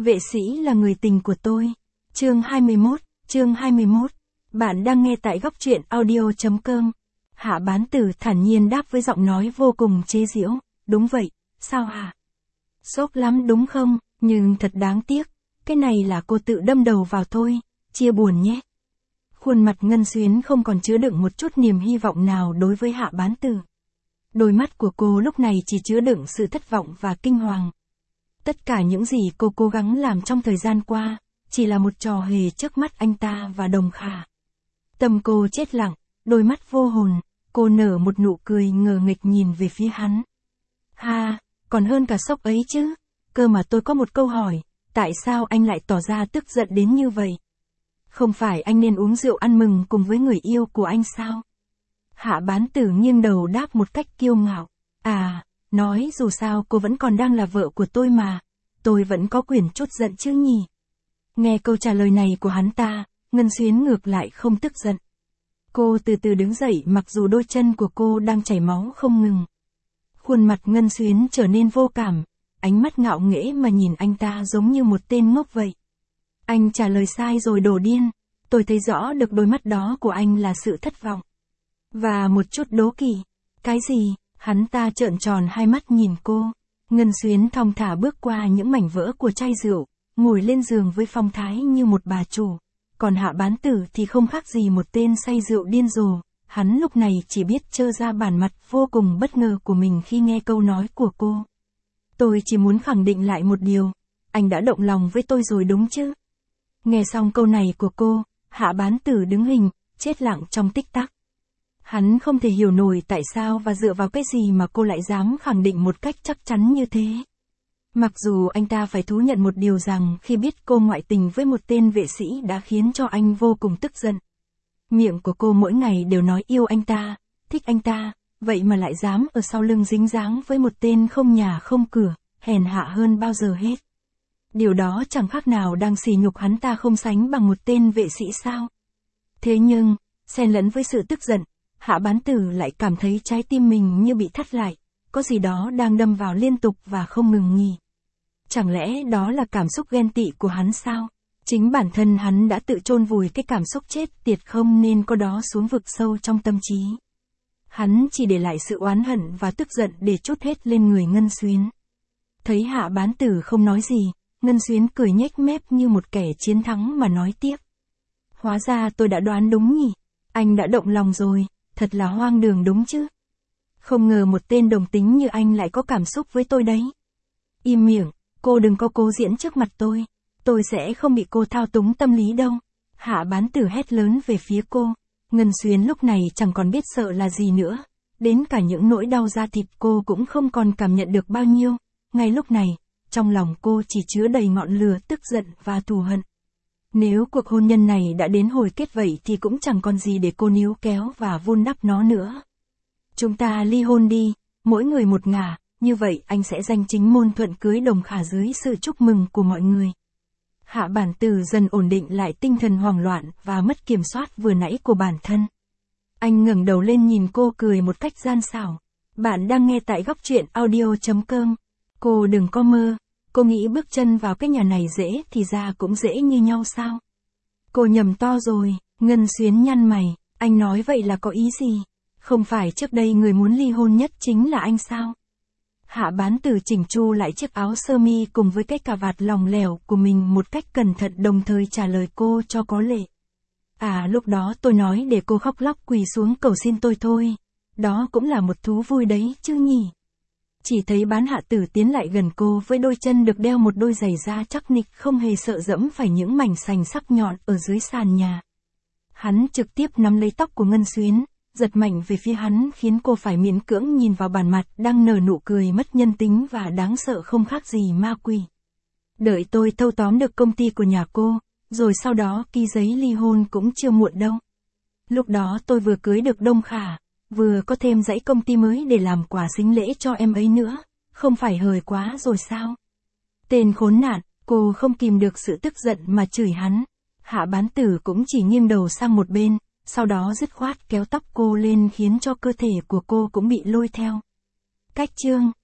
Vệ sĩ là người tình của tôi. Chương 21. Bạn đang nghe tại góc truyện audio.com. Hạ bán tử thản nhiên đáp với giọng nói vô cùng chế giễu. Đúng vậy, sao hả? Sốc lắm đúng không, nhưng thật đáng tiếc. Cái này là cô tự đâm đầu vào thôi, chia buồn nhé. Khuôn mặt Ngân Xuyến không còn chứa đựng một chút niềm hy vọng nào đối với Hạ bán tử. Đôi mắt của cô lúc này chỉ chứa đựng sự thất vọng và kinh hoàng. Tất cả những gì cô cố gắng làm trong thời gian qua, chỉ là một trò hề trước mắt anh ta và Đồng Khả. Tâm cô chết lặng, đôi mắt vô hồn, cô nở một nụ cười ngờ nghịch nhìn về phía hắn. Ha, còn hơn cả sốc ấy chứ, cơ mà tôi có một câu hỏi, tại sao anh lại tỏ ra tức giận đến như vậy? Không phải anh nên uống rượu ăn mừng cùng với người yêu của anh sao? Hạ bán tử nghiêng đầu đáp một cách kiêu ngạo. Nói dù sao cô vẫn còn đang là vợ của tôi mà, tôi vẫn có quyền chút giận chứ nhỉ? Nghe câu trả lời này của hắn ta, Ngân Xuyến ngược lại không tức giận. Cô từ từ đứng dậy mặc dù đôi chân của cô đang chảy máu không ngừng. Khuôn mặt Ngân Xuyến trở nên vô cảm, ánh mắt ngạo nghễ mà nhìn anh ta giống như một tên ngốc vậy. Anh trả lời sai rồi đồ điên, tôi thấy rõ được đôi mắt đó của anh là sự thất vọng. Và một chút đố kỵ. Cái gì? Hắn ta trợn tròn hai mắt nhìn cô. Ngân Xuyến thong thả bước qua những mảnh vỡ của chai rượu, ngồi lên giường với phong thái như một bà chủ. Còn Hạ bán tử thì không khác gì một tên say rượu điên rồ. Hắn lúc này chỉ biết trơ ra bản mặt vô cùng bất ngờ của mình khi nghe câu nói của cô. Tôi chỉ muốn khẳng định lại một điều. Anh đã động lòng với tôi rồi đúng chứ? Nghe xong câu này của cô, Hạ bán tử đứng hình, chết lặng trong tích tắc. Hắn không thể hiểu nổi tại sao và dựa vào cái gì mà cô lại dám khẳng định một cách chắc chắn như thế. Mặc dù anh ta phải thú nhận một điều rằng khi biết cô ngoại tình với một tên vệ sĩ đã khiến cho anh vô cùng tức giận. Miệng của cô mỗi ngày đều nói yêu anh ta, thích anh ta, vậy mà lại dám ở sau lưng dính dáng với một tên không nhà không cửa, hèn hạ hơn bao giờ hết. Điều đó chẳng khác nào đang sỉ nhục hắn ta không sánh bằng một tên vệ sĩ sao. Thế nhưng, xen lẫn với sự tức giận, Hạ bán tử lại cảm thấy trái tim mình như bị thắt lại, có gì đó đang đâm vào liên tục và không ngừng nghỉ. Chẳng lẽ đó là cảm xúc ghen tị của hắn sao? Chính bản thân hắn đã tự chôn vùi cái cảm xúc chết tiệt không nên có đó xuống vực sâu trong tâm trí. Hắn chỉ để lại sự oán hận và tức giận để trút hết lên người Ngân Xuyến. Thấy Hạ bán tử không nói gì, Ngân Xuyến cười nhếch mép như một kẻ chiến thắng mà nói tiếp. Hóa ra tôi đã đoán đúng nhỉ, anh đã động lòng rồi. Thật là hoang đường đúng chứ. Không ngờ một tên đồng tính như anh lại có cảm xúc với tôi đấy. Im miệng, cô đừng có cố diễn trước mặt tôi sẽ không bị cô thao túng tâm lý đâu. Hạ bán tử hét lớn về phía cô. Ngân Xuyến lúc này chẳng còn biết sợ là gì nữa. Đến cả những nỗi đau da thịt cô cũng không còn cảm nhận được bao nhiêu. Ngay lúc này, trong lòng cô chỉ chứa đầy ngọn lửa tức giận và thù hận. Nếu cuộc hôn nhân này đã đến hồi kết vậy thì cũng chẳng còn gì để cô níu kéo và vun đắp nó nữa. Chúng ta ly hôn đi, mỗi người một ngả, như vậy anh sẽ danh chính ngôn thuận cưới Đồng Khả dưới sự chúc mừng của mọi người. Hạ bản tử dần ổn định lại tinh thần hoảng loạn và mất kiểm soát vừa nãy của bản thân. Anh ngẩng đầu lên nhìn cô cười một cách gian xảo. Bạn đang nghe tại góc truyện audio.com. Cô đừng có mơ. Cô nghĩ bước chân vào cái nhà này dễ thì ra cũng dễ như nhau sao? Cô nhầm to rồi, Ngân Xuyến nhăn mày, anh nói vậy là có ý gì? Không phải trước đây người muốn ly hôn nhất chính là anh sao? Hạ bán tử chỉnh chu lại chiếc áo sơ mi cùng với cái cà vạt lỏng lẻo của mình một cách cẩn thận đồng thời trả lời cô cho có lệ. Lúc đó tôi nói để cô khóc lóc quỳ xuống cầu xin tôi thôi. Đó cũng là một thú vui đấy chứ nhỉ? Chỉ thấy bán hạ tử tiến lại gần cô với đôi chân được đeo một đôi giày da chắc nịch không hề sợ dẫm phải những mảnh sành sắc nhọn ở dưới sàn nhà. Hắn trực tiếp nắm lấy tóc của Ngân Xuyến, giật mạnh về phía hắn khiến cô phải miễn cưỡng nhìn vào bản mặt đang nở nụ cười mất nhân tính và đáng sợ không khác gì ma quỷ. Đợi tôi thâu tóm được công ty của nhà cô, rồi sau đó ký giấy ly hôn cũng chưa muộn đâu. Lúc đó tôi vừa cưới được Đông Khả, vừa có thêm dãy công ty mới để làm quà sính lễ cho em ấy nữa, không phải hời quá rồi sao? Tên khốn nạn, cô không kìm được sự tức giận mà chửi hắn. Hạ bán tử cũng chỉ nghiêng đầu sang một bên, sau đó dứt khoát kéo tóc cô lên khiến cho cơ thể của cô cũng bị lôi theo. Cách chương